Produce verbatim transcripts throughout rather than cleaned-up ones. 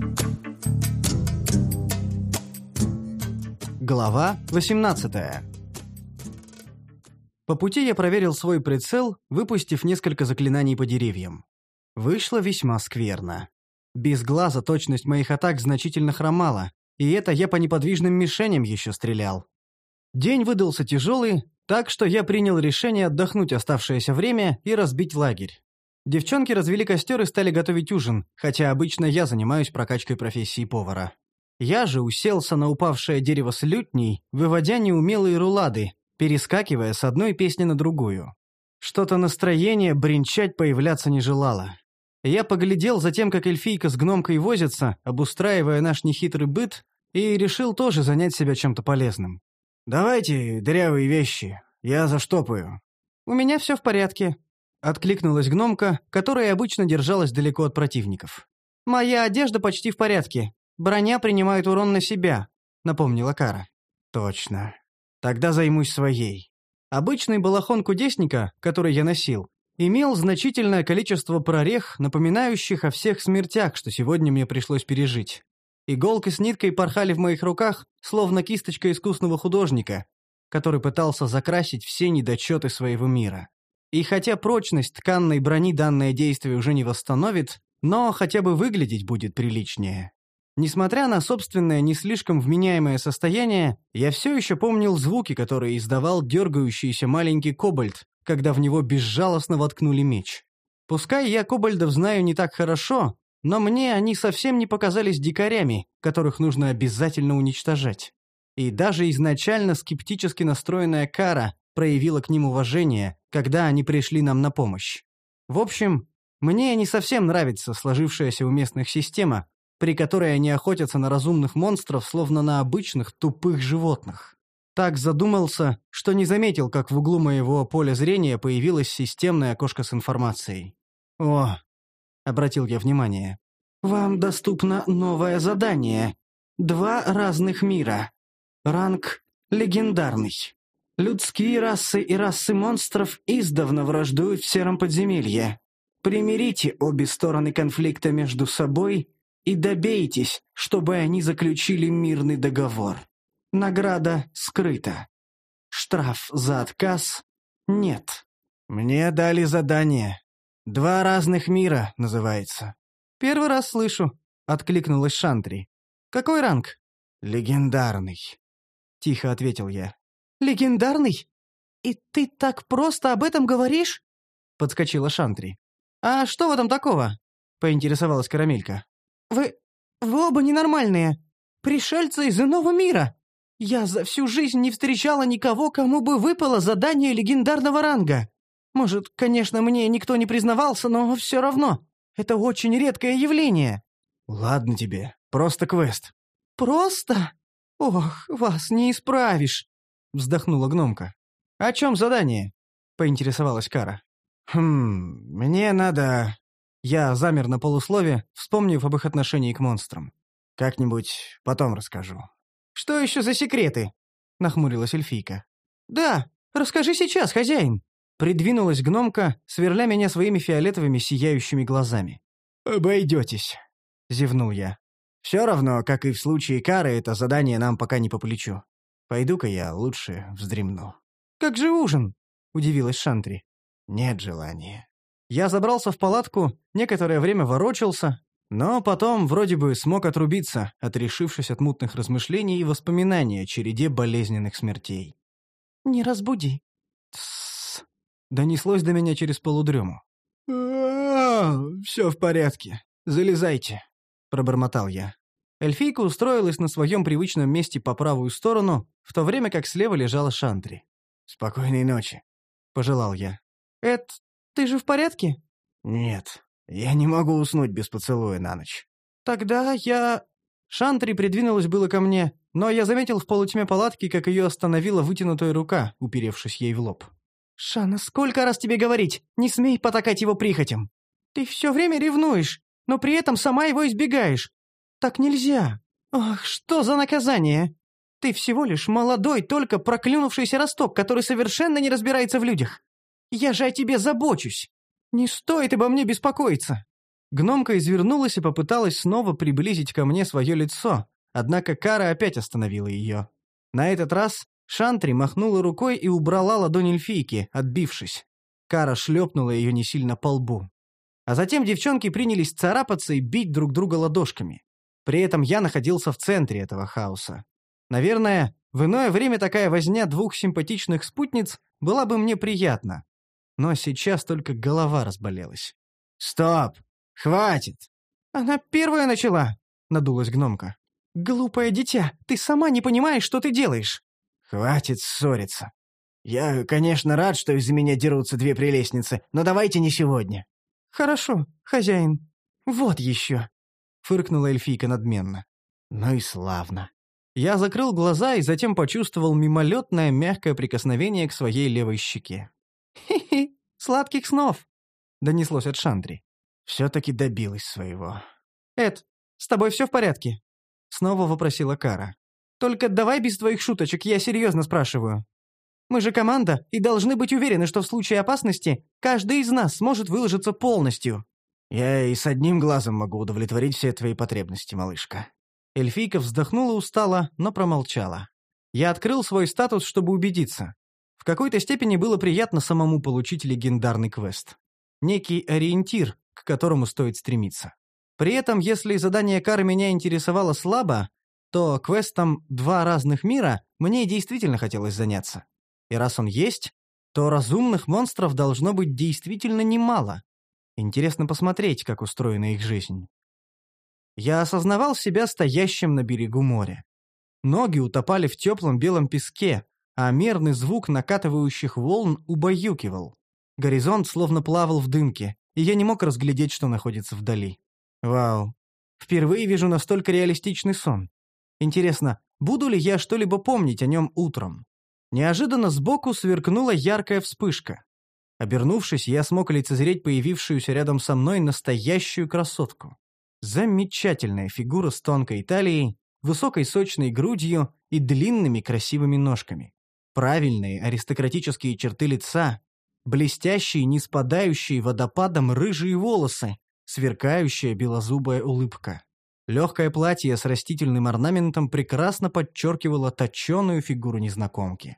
Глава восемнадцатая. По пути я проверил свой прицел, выпустив несколько заклинаний по деревьям. Вышло весьма скверно. Без глаза точность моих атак значительно хромала, и это я по неподвижным мишеням еще стрелял. День выдался тяжелый, так что я принял решение отдохнуть оставшееся время и разбить лагерь. Девчонки развели костер и стали готовить ужин, хотя обычно я занимаюсь прокачкой профессии повара. Я же уселся на упавшее дерево с лютней, выводя неумелые рулады, перескакивая с одной песни на другую. Что-то настроение бренчать появляться не желало. Я поглядел за тем, как эльфийка с гномкой возится, обустраивая наш нехитрый быт, и решил тоже занять себя чем-то полезным. «Давайте дырявые вещи, я заштопаю». «У меня все в порядке», — откликнулась гномка, которая обычно держалась далеко от противников. «Моя одежда почти в порядке. Броня принимает урон на себя», — напомнила Кара. «Точно. Тогда займусь своей». Обычный балахон кудесника, который я носил, имел значительное количество прорех, напоминающих о всех смертях, что сегодня мне пришлось пережить. Иголка с ниткой порхали в моих руках, словно кисточка искусного художника, который пытался закрасить все недочеты своего мира. И хотя прочность тканной брони данное действие уже не восстановит, но хотя бы выглядеть будет приличнее. Несмотря на собственное не слишком вменяемое состояние, я все еще помнил звуки, которые издавал дергающийся маленький кобальд, когда в него безжалостно воткнули меч. Пускай я кобальдов знаю не так хорошо, но мне они совсем не показались дикарями, которых нужно обязательно уничтожать. И даже изначально скептически настроенная Кара проявила к ним уважение, когда они пришли нам на помощь. В общем, мне не совсем нравится сложившаяся у местных система, при которой они охотятся на разумных монстров, словно на обычных тупых животных. Так задумался, что не заметил, как в углу моего поля зрения появилось системное окошко с информацией. «О!» — обратил я внимание. «Вам доступно новое задание. Два разных мира. Ранг легендарный. Людские расы и расы монстров издавна враждуют в сером подземелье. Примирите обе стороны конфликта между собой и добейтесь, чтобы они заключили мирный договор. Награда скрыта. Штраф за отказ нет». «Мне дали задание. Два разных мира называется». «Первый раз слышу», — откликнулась Шантри. «Какой ранг?» «Легендарный», — тихо ответил я. «Легендарный? И ты так просто об этом говоришь?» — подскочила Шантри. «А что в этом такого?» — поинтересовалась Карамелька. «Вы... вы оба ненормальные. Пришельцы из иного мира. Я за всю жизнь не встречала никого, кому бы выпало задание легендарного ранга. Может, конечно, мне никто не признавался, но все равно. Это очень редкое явление». «Ладно тебе, просто квест». «Просто? Ох, вас не исправишь», — вздохнула гномка. «О чем задание?» — поинтересовалась Кара. «Хм, мне надо...» Я замер на полуслове, вспомнив об их отношении к монстрам. «Как-нибудь потом расскажу». «Что еще за секреты?» — нахмурилась эльфийка. «Да, расскажи сейчас, хозяин», — придвинулась гномка, сверля меня своими фиолетовыми сияющими глазами. «Обойдетесь», — зевнул я. «Все равно, как и в случае Кары, это задание нам пока не по плечу. Пойду-ка я лучше вздремну». «Как же ужин?» — удивилась Шантри. «Нет желания». Я забрался в палатку, некоторое время ворочался, но потом вроде бы смог отрубиться, отрешившись от мутных размышлений и воспоминаний о череде болезненных смертей. «Не разбуди». «Тссс», — донеслось до меня через полудрему. «Все в порядке. Залезайте», — пробормотал я. Эльфийка устроилась на своем привычном месте по правую сторону, в то время как слева лежала Шантри. «Спокойной ночи», — пожелал я. «Эд, ты же в порядке?» «Нет, я не могу уснуть без поцелуя на ночь». «Тогда я...» Шантри придвинулась было ко мне, но я заметил в полутьме палатки, как ее остановила вытянутая рука, уперевшись ей в лоб. «Шана, сколько раз тебе говорить? Не смей потакать его прихотям. Ты все время ревнуешь, но при этом сама его избегаешь. Так нельзя. Ах, что за наказание? Ты всего лишь молодой, только проклюнувшийся росток, который совершенно не разбирается в людях. Я же о тебе забочусь. Не стоит обо мне беспокоиться». Гномка извернулась и попыталась снова приблизить ко мне свое лицо, однако Кара опять остановила ее. На этот раз Шантри махнула рукой и убрала ладонь эльфийки, отбившись. Кара шлепнула ее не сильно по лбу. А затем девчонки принялись царапаться и бить друг друга ладошками. При этом я находился в центре этого хаоса. Наверное, в иное время такая возня двух симпатичных спутниц была бы мне приятна. Но сейчас только голова разболелась. «Стоп! Хватит!» «Она первая начала!» — надулась гномка. «Глупое дитя, ты сама не понимаешь, что ты делаешь!» «Хватит ссориться. Я, конечно, рад, что из-за меня дерутся две прелестницы, но давайте не сегодня». «Хорошо, хозяин. Вот еще!» — фыркнула эльфийка надменно. «Ну и славно». Я закрыл глаза и затем почувствовал мимолетное мягкое прикосновение к своей левой щеке. «Хи-хи, сладких снов!» — донеслось от Шантри. Все-таки добилась своего. «Эд, с тобой все в порядке?» — снова вопросила Кара. «Только давай без твоих шуточек, я серьезно спрашиваю. Мы же команда и должны быть уверены, что в случае опасности каждый из нас сможет выложиться полностью». «Я и с одним глазом могу удовлетворить все твои потребности, малышка». Эльфийка вздохнула устало, но промолчала. Я открыл свой статус, чтобы убедиться. В какой-то степени было приятно самому получить легендарный квест. Некий ориентир, к которому стоит стремиться. При этом, если задание Кары меня интересовало слабо, то квестом «Два разных мира» мне действительно хотелось заняться. И раз он есть, то разумных монстров должно быть действительно немало. Интересно посмотреть, как устроена их жизнь. Я осознавал себя стоящим на берегу моря. Ноги утопали в теплом белом песке, а мерный звук накатывающих волн убаюкивал. Горизонт словно плавал в дымке, и я не мог разглядеть, что находится вдали. Вау. Впервые вижу настолько реалистичный сон. Интересно, буду ли я что-либо помнить о нем утром? Неожиданно сбоку сверкнула яркая вспышка. Обернувшись, я смог лицезреть появившуюся рядом со мной настоящую красотку. Замечательная фигура с тонкой талией, высокой сочной грудью и длинными красивыми ножками. Правильные аристократические черты лица, блестящие, не спадающие водопадом рыжие волосы, сверкающая белозубая улыбка. Легкое платье с растительным орнаментом прекрасно подчеркивало точеную фигуру незнакомки.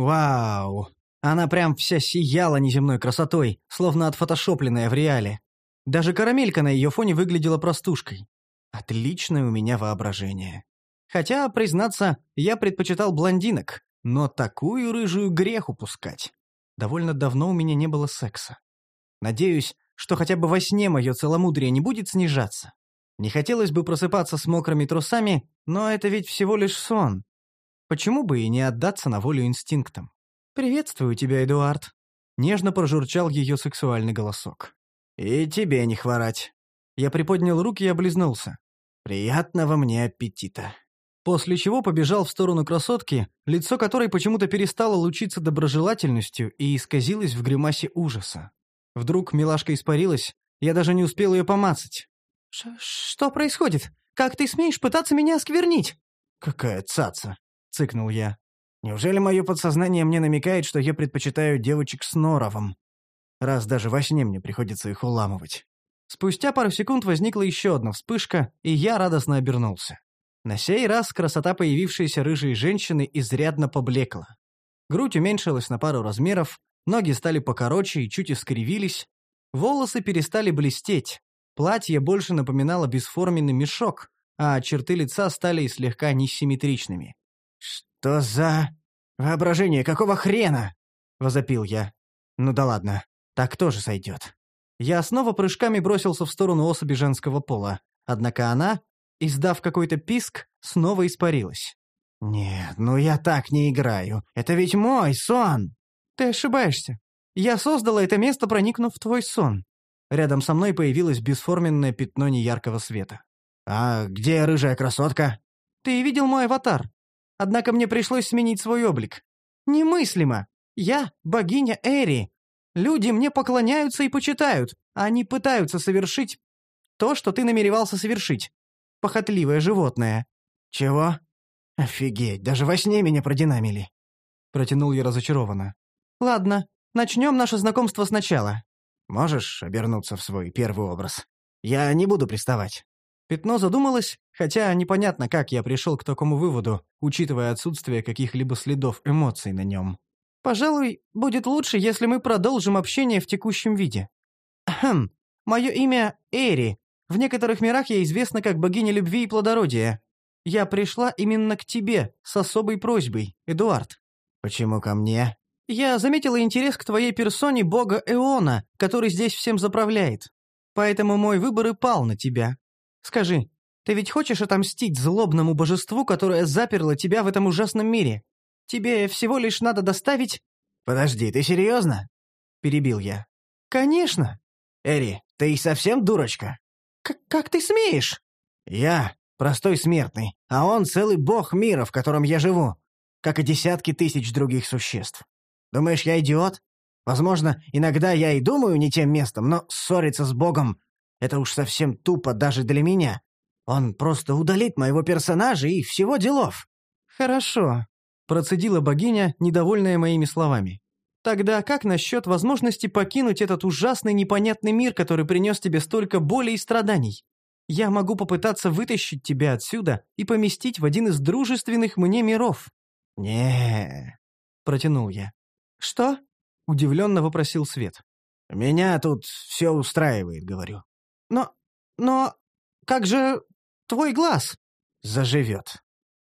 Вау! Она прям вся сияла неземной красотой, словно отфотошопленная в реале. Даже карамелька на ее фоне выглядела простушкой. Отличное у меня воображение. Хотя, признаться, я предпочитал блондинок, но такую рыжую грех упускать. Довольно давно у меня не было секса. Надеюсь, что хотя бы во сне мое целомудрие не будет снижаться. Не хотелось бы просыпаться с мокрыми трусами, но это ведь всего лишь сон. Почему бы и не отдаться на волю инстинктам? «Приветствую тебя, Эдуард», — нежно прожурчал ее сексуальный голосок. «И тебе не хворать». Я приподнял руки и облизнулся. «Приятного мне аппетита». После чего побежал в сторону красотки, лицо которой почему-то перестало лучиться доброжелательностью и исказилось в гримасе ужаса. Вдруг милашка испарилась, я даже не успел ее помацать. Ш «Что происходит? Как ты смеешь пытаться меня осквернить?» «Какая цаца!» — цыкнул я. «Неужели мое подсознание мне намекает, что я предпочитаю девочек с норовом? Раз даже во сне мне приходится их уламывать». Спустя пару секунд возникла еще одна вспышка, и я радостно обернулся. На сей раз красота появившейся рыжей женщины изрядно поблекла. Грудь уменьшилась на пару размеров, ноги стали покороче и чуть искривились, волосы перестали блестеть, платье больше напоминало бесформенный мешок, а черты лица стали слегка несимметричными. «Что за... воображение, какого хрена?» — возопил я. «Ну да ладно, так тоже сойдет». Я снова прыжками бросился в сторону особи женского пола, однако она, издав какой-то писк, снова испарилась. «Нет, ну я так не играю. Это ведь мой сон!» «Ты ошибаешься. Я создала это место, проникнув в твой сон». Рядом со мной появилось бесформенное пятно неяркого света. «А где рыжая красотка?» «Ты видел мой аватар. Однако мне пришлось сменить свой облик. Немыслимо! Я богиня Эри. Люди мне поклоняются и почитают, а они пытаются совершить то, что ты намеревался совершить. Похотливое животное». «Чего? Офигеть, даже во сне меня продинамили». Протянул я разочарованно. «Ладно, начнем наше знакомство сначала». «Можешь обернуться в свой первый образ?» Я не буду приставать». Пятно задумалось, хотя непонятно, как я пришел к такому выводу, учитывая отсутствие каких-либо следов эмоций на нем. «Пожалуй, будет лучше, если мы продолжим общение в текущем виде. Хм, мое имя Эри. В некоторых мирах я известна как богиня любви и плодородия. Я пришла именно к тебе с особой просьбой, Эдуард». «Почему ко мне?» «Я заметила интерес к твоей персоне бога Эона, который здесь всем заправляет. Поэтому мой выбор и пал на тебя. Скажи, ты ведь хочешь отомстить злобному божеству, которое заперло тебя в этом ужасном мире? Тебе всего лишь надо доставить...» «Подожди, ты серьезно?» — перебил я. «Конечно!» «Эри, ты и совсем дурочка?» К «Как ты смеешь?» «Я простой смертный, а он целый бог мира, в котором я живу, как и десятки тысяч других существ. Думаешь, я идиот? Возможно, иногда я и думаю не тем местом, но ссориться с богом — это уж совсем тупо даже для меня. Он просто удалит моего персонажа и всего делов». «Хорошо», — процедила богиня, недовольная моими словами. «Тогда как насчет возможности покинуть этот ужасный непонятный мир, который принес тебе столько боли и страданий? Я могу попытаться вытащить тебя отсюда и поместить в один из дружественных мне миров». не протянул я. «Что?» — удивленно вопросил Свет. «Меня тут все устраивает, говорю». «Но... но... как же твой глаз?» «Заживет».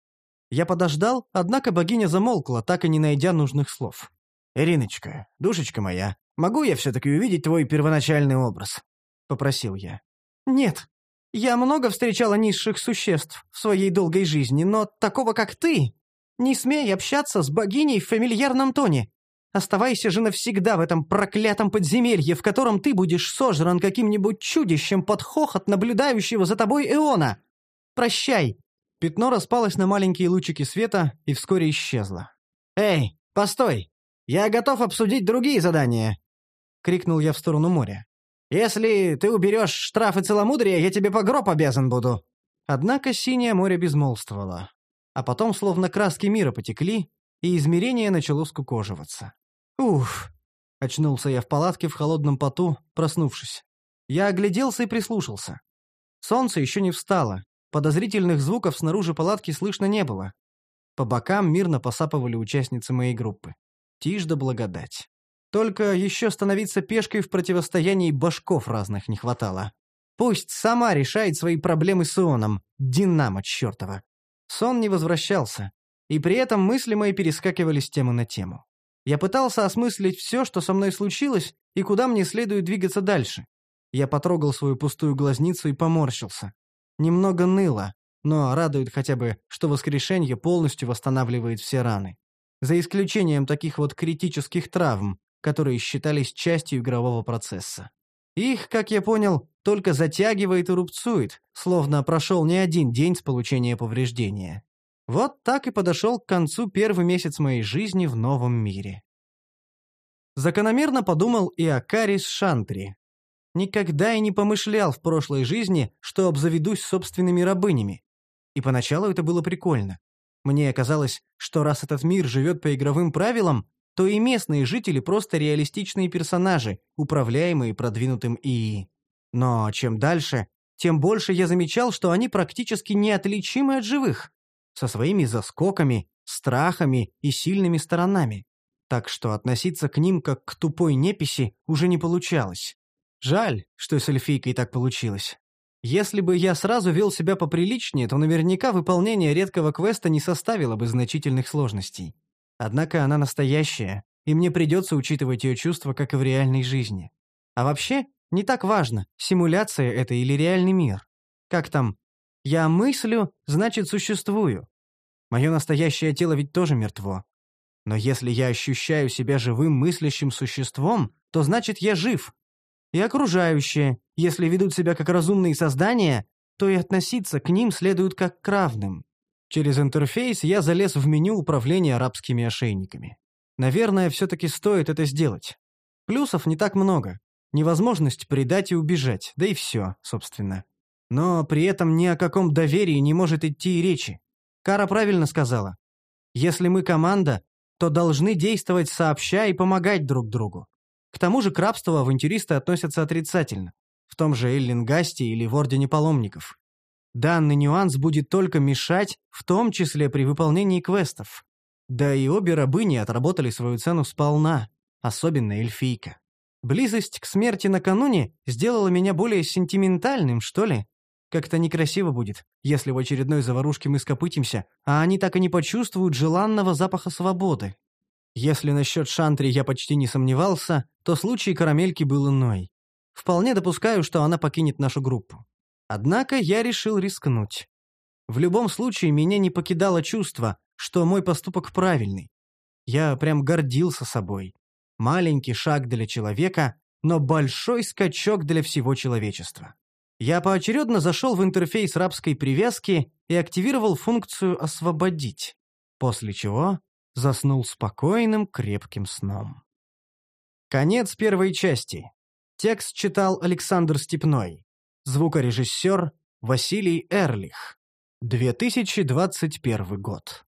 Я подождал, однако богиня замолкла, так и не найдя нужных слов. «Ириночка, душечка моя, могу я все-таки увидеть твой первоначальный образ?» — попросил я. «Нет. Я много встречала низших существ в своей долгой жизни, но такого, как ты, не смей общаться с богиней в фамильярном тоне. Оставайся же навсегда в этом проклятом подземелье, в котором ты будешь сожран каким-нибудь чудищем под хохот наблюдающего за тобой Эона. Прощай». Пятно распалось на маленькие лучики света и вскоре исчезло. «Эй, постой! Я готов обсудить другие задания!» — крикнул я в сторону моря. «Если ты уберешь штрафы целомудрия, я тебе по гроб обязан буду». Однако синее море безмолвствовало. А потом словно краски мира потекли, и измерение начало скукоживаться. «Уф!» — очнулся я в палатке в холодном поту, проснувшись. Я огляделся и прислушался. Солнце еще не встало, подозрительных звуков снаружи палатки слышно не было. По бокам мирно посапывали участницы моей группы. Тишь да благодать. Только еще становиться пешкой в противостоянии башков разных не хватало. Пусть сама решает свои проблемы с Ионом, Динамо чертова. Сон не возвращался, и при этом мысли мои перескакивали с темы на тему. Я пытался осмыслить все, что со мной случилось, и куда мне следует двигаться дальше. Я потрогал свою пустую глазницу и поморщился. Немного ныло, но радует хотя бы, что воскрешение полностью восстанавливает все раны. За исключением таких вот критических травм, которые считались частью игрового процесса. Их, как я понял, только затягивает и рубцует, словно прошел не один день с получения повреждения. Вот так и подошел к концу первый месяц моей жизни в новом мире. Закономерно подумал и о Карис Шантри. Никогда и не помышлял в прошлой жизни, что обзаведусь собственными рабынями. И поначалу это было прикольно. Мне казалось, что раз этот мир живет по игровым правилам, то и местные жители просто реалистичные персонажи, управляемые продвинутым ИИ. Но чем дальше, тем больше я замечал, что они практически неотличимы от живых, со своими заскоками, страхами и сильными сторонами. Так что относиться к ним как к тупой неписи уже не получалось. Жаль, что с эльфийкой так получилось. Если бы я сразу вел себя поприличнее, то наверняка выполнение редкого квеста не составило бы значительных сложностей. Однако она настоящая, и мне придется учитывать ее чувства, как и в реальной жизни. А вообще, не так важно, симуляция это или реальный мир. Как там? Я мыслю, значит существую. Мое настоящее тело ведь тоже мертво. Но если я ощущаю себя живым мыслящим существом, то значит я жив. И окружающие, если ведут себя как разумные создания, то и относиться к ним следует как к равным. Через интерфейс я залез в меню управления арабскими ошейниками. Наверное, все-таки стоит это сделать. Плюсов не так много. Невозможность предать и убежать, да и все, собственно. Но при этом ни о каком доверии не может идти и речи. Кара правильно сказала. Если мы команда, то должны действовать сообща и помогать друг другу. К тому же к рабству авантюристы относятся отрицательно. В в том же Эллингасте или в Ордене Паломников. Данный нюанс будет только мешать, в том числе при выполнении квестов. Да и обе рабыни отработали свою цену сполна, особенно эльфийка. Близость к смерти накануне сделала меня более сентиментальным, что ли? Как-то некрасиво будет, если в очередной заварушке мы скопытимся, а они так и не почувствуют желанного запаха свободы. Если насчет Шантри я почти не сомневался, то случай Карамельки был иной. Вполне допускаю, что она покинет нашу группу. Однако я решил рискнуть. В любом случае, меня не покидало чувство, что мой поступок правильный. Я прям гордился собой. Маленький шаг для человека, но большой скачок для всего человечества. Я поочередно зашел в интерфейс рабской привязки и активировал функцию «Освободить», после чего заснул спокойным, крепким сном. Конец первой части. Текст читал Александр Степной. Звукорежиссер Василий Эрлих. две тысячи двадцать первый год.